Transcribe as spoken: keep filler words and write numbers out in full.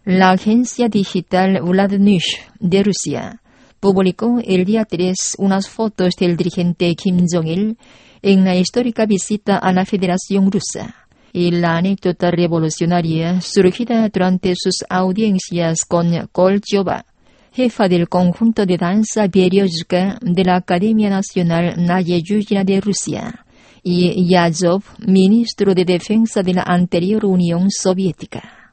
La agencia digital Vladnews de Rusia publicó el día tres unas fotos del dirigente Kim Jong-il en la histórica visita a la Federación Rusa y la anécdota revolucionaria surgida durante sus audiencias con Kolyova, jefa del conjunto de danza Berezovka de la Academia Nacional Nayeyuya de Rusia, y Yazov, ministro de Defensa de la anterior Unión Soviética.